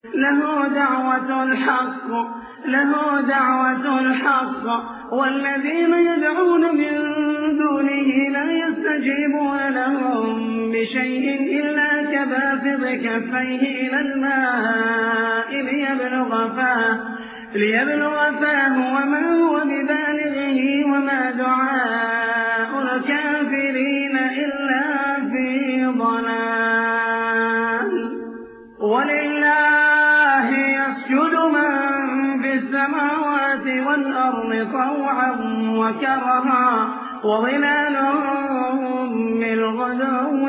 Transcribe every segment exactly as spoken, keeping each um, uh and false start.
له دعوة الحق له دعوة الحق والذين يدعون من دونه لا يستجيبون لهم بشيء إلا كباسط كفيه إلى الماء ليبلغ فاه ليبلغ فاه وما هو ببالغه وما دعاء الكافرين إلا في ضلال. ولله يسجد من في السماوات والأرض طوعا وكرها وظلالهم بالغدو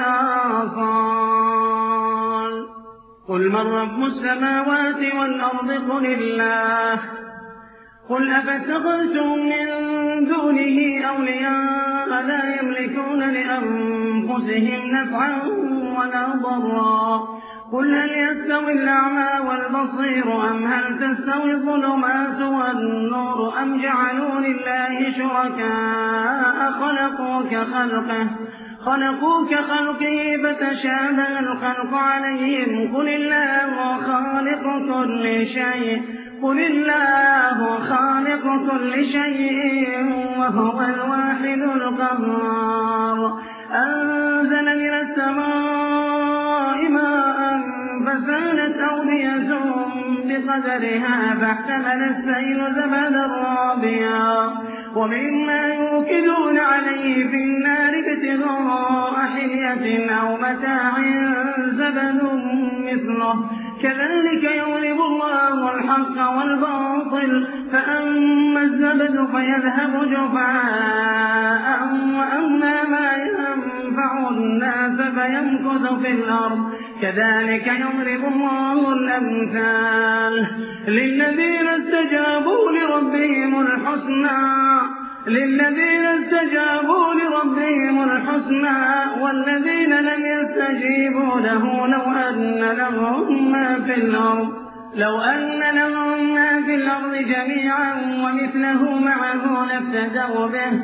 والآصال. قل من رب السماوات والأرض قل الله. قل أفاتخذتم من دونه أولياء لا يملكون لأنفسهم نفعا ولا ضرا. قل هل يستوي الأعمى والبصير أم هل تستوي الظلمات والنور أم جعلوا لله شركاء خلقوا كخلقه خلقوا كخلقه فتشابه الخلق عليهم. قل الله خالق كل شيء قل الله خالق كل شيء وهو الواحد القهار. أنزل من السماء ماء فسالت أودية بقدرها فاحتمل السيل زبدا رابيا ومما يوقدون عليه في النار ابتغاء حلية أو متاع زبد مثله كذلك يضرب الله الحق والباطل فأما الزبد فيذهب جفاء وأما ما ينفع الناس فيمكث في الأرض كذلك يضرب الله الأمثال للذين استجابوا لربهم الحسنى للذين استجابوا لربهم الحسنى والذين لم يستجيبوا له لو أن لهم ما في الأرض لو أن لهم ما في الأرض جميعا ومثله معه لافتدوا به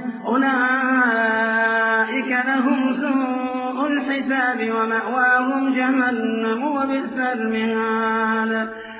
أولئك لهم سوء الحساب ومأواهم جهنم وبئس المهاد.